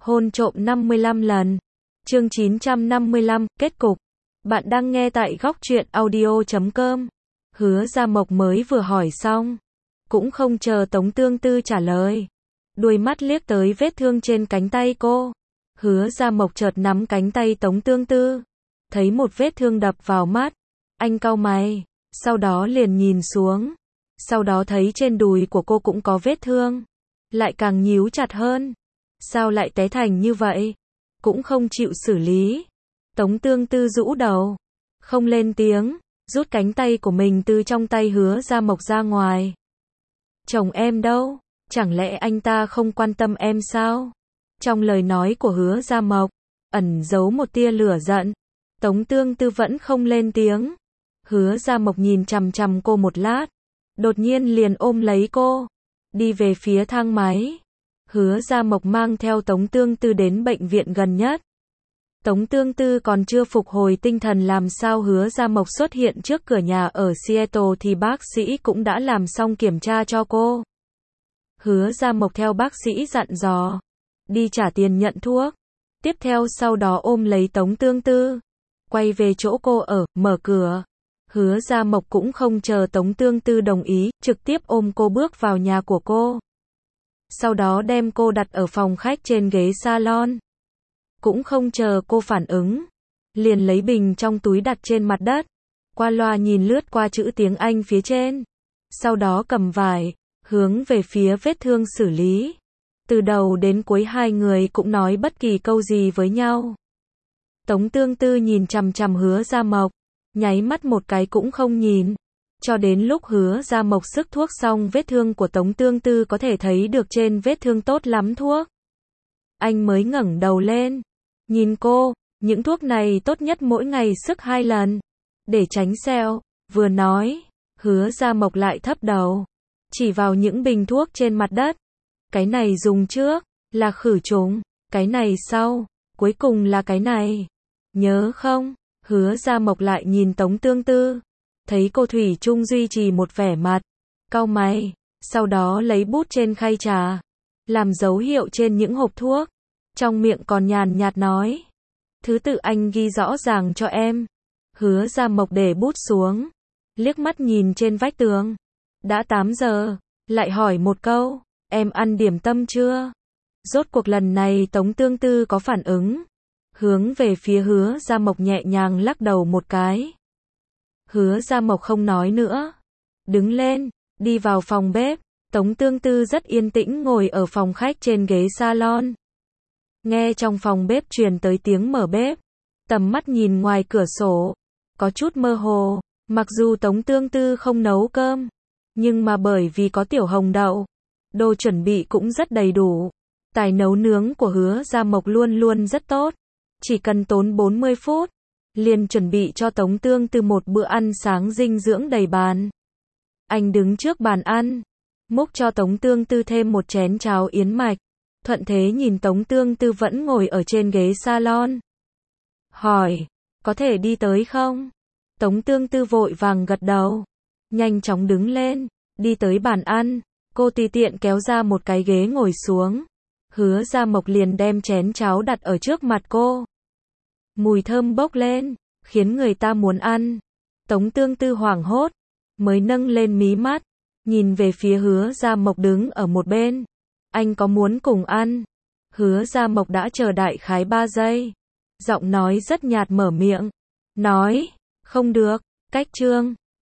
Hôn trộm 55 lần. Chương 955, kết cục. Bạn đang nghe tại góc truyện audio.com. Hứa Gia Mộc mới vừa hỏi xong, cũng không chờ Tống Tương Tư trả lời. Đuôi mắt liếc tới vết thương trên cánh tay cô. Hứa Gia Mộc chợt nắm cánh tay Tống Tương Tư, thấy một vết thương đập vào mắt. Anh cau mày, sau đó liền nhìn xuống. Sau đó thấy trên đùi của cô cũng có vết thương, lại càng nhíu chặt hơn. Sao lại té thành như vậy? Cũng không chịu xử lý. Tống Tương Tư rũ đầu, không lên tiếng, rút cánh tay của mình từ trong tay Hứa Gia Mộc ra ngoài. Chồng em đâu? Chẳng lẽ anh ta không quan tâm em sao? Trong lời nói của Hứa Gia Mộc, ẩn giấu một tia lửa giận. Tống Tương Tư vẫn không lên tiếng. Hứa Gia Mộc nhìn chằm chằm cô một lát, đột nhiên liền ôm lấy cô, đi về phía thang máy. Hứa Gia Mộc mang theo Tống Tương Tư đến bệnh viện gần nhất. Tống Tương Tư còn chưa phục hồi tinh thần làm sao Hứa Gia Mộc xuất hiện trước cửa nhà ở Seattle thì bác sĩ cũng đã làm xong kiểm tra cho cô. Hứa Gia Mộc theo bác sĩ dặn dò, đi trả tiền nhận thuốc. Tiếp theo sau đó ôm lấy Tống Tương Tư, quay về chỗ cô ở, mở cửa. Hứa Gia Mộc cũng không chờ Tống Tương Tư đồng ý, trực tiếp ôm cô bước vào nhà của cô. Sau đó đem cô đặt ở phòng khách trên ghế salon. Cũng không chờ cô phản ứng, liền lấy bình trong túi đặt trên mặt đất, qua loa nhìn lướt qua chữ tiếng Anh phía trên. Sau đó cầm vải, hướng về phía vết thương xử lý. Từ đầu đến cuối hai người cũng nói bất kỳ câu gì với nhau. Tống Tương Tư nhìn chằm chằm Hứa Gia Mộc, nháy mắt một cái cũng không nhìn. Cho đến lúc Hứa Gia Mộc sức thuốc xong vết thương của Tống Tương Tư có thể thấy được trên vết thương tốt lắm thuốc. Anh mới ngẩng đầu lên, nhìn cô, những thuốc này tốt nhất mỗi ngày sức 2 lần, để tránh sẹo. Vừa nói, Hứa Gia Mộc lại thấp đầu, chỉ vào những bình thuốc trên mặt đất. Cái này dùng trước, là khử trùng, cái này sau, cuối cùng là cái này. Nhớ không? Hứa Gia Mộc lại nhìn Tống Tương Tư, thấy cô thủy chung duy trì một vẻ mặt cau mày, sau đó lấy bút trên khay trà, làm dấu hiệu trên những hộp thuốc, trong miệng còn nhàn nhạt nói, thứ tự anh ghi rõ ràng cho em. Hứa Gia Mộc để bút xuống, liếc mắt nhìn trên vách tường. Đã 8 giờ, lại hỏi một câu, em ăn điểm tâm chưa? Rốt cuộc lần này Tống Tương Tư có phản ứng, hướng về phía Hứa Gia Mộc nhẹ nhàng lắc đầu một cái. Hứa Gia Mộc không nói nữa, đứng lên, đi vào phòng bếp. Tống Tương Tư rất yên tĩnh ngồi ở phòng khách trên ghế salon. Nghe trong phòng bếp truyền tới tiếng mở bếp, tầm mắt nhìn ngoài cửa sổ, có chút mơ hồ. Mặc dù Tống Tương Tư không nấu cơm, nhưng mà bởi vì có tiểu hồng đậu, đồ chuẩn bị cũng rất đầy đủ. Tài nấu nướng của Hứa Gia Mộc luôn luôn rất tốt, chỉ cần tốn 40 phút, liền chuẩn bị cho Tống Tương Tư một bữa ăn sáng dinh dưỡng đầy bàn. Anh đứng trước bàn ăn, múc cho Tống Tương Tư thêm một chén cháo yến mạch, thuận thế nhìn Tống Tương Tư vẫn ngồi ở trên ghế salon. Hỏi, có thể đi tới không? Tống Tương Tư vội vàng gật đầu, nhanh chóng đứng lên, đi tới bàn ăn, cô tùy tiện kéo ra một cái ghế ngồi xuống. Hứa Gia Mộc liền đem chén cháo đặt ở trước mặt cô. Mùi thơm bốc lên, khiến người ta muốn ăn. Tống Tương Tư hoảng hốt, mới nâng lên mí mắt, nhìn về phía Hứa Gia Mộc đứng ở một bên. Anh có muốn cùng ăn? Hứa Gia Mộc đã chờ đại khái 3 giây. Giọng nói rất nhạt mở miệng, nói, không được, cách chương.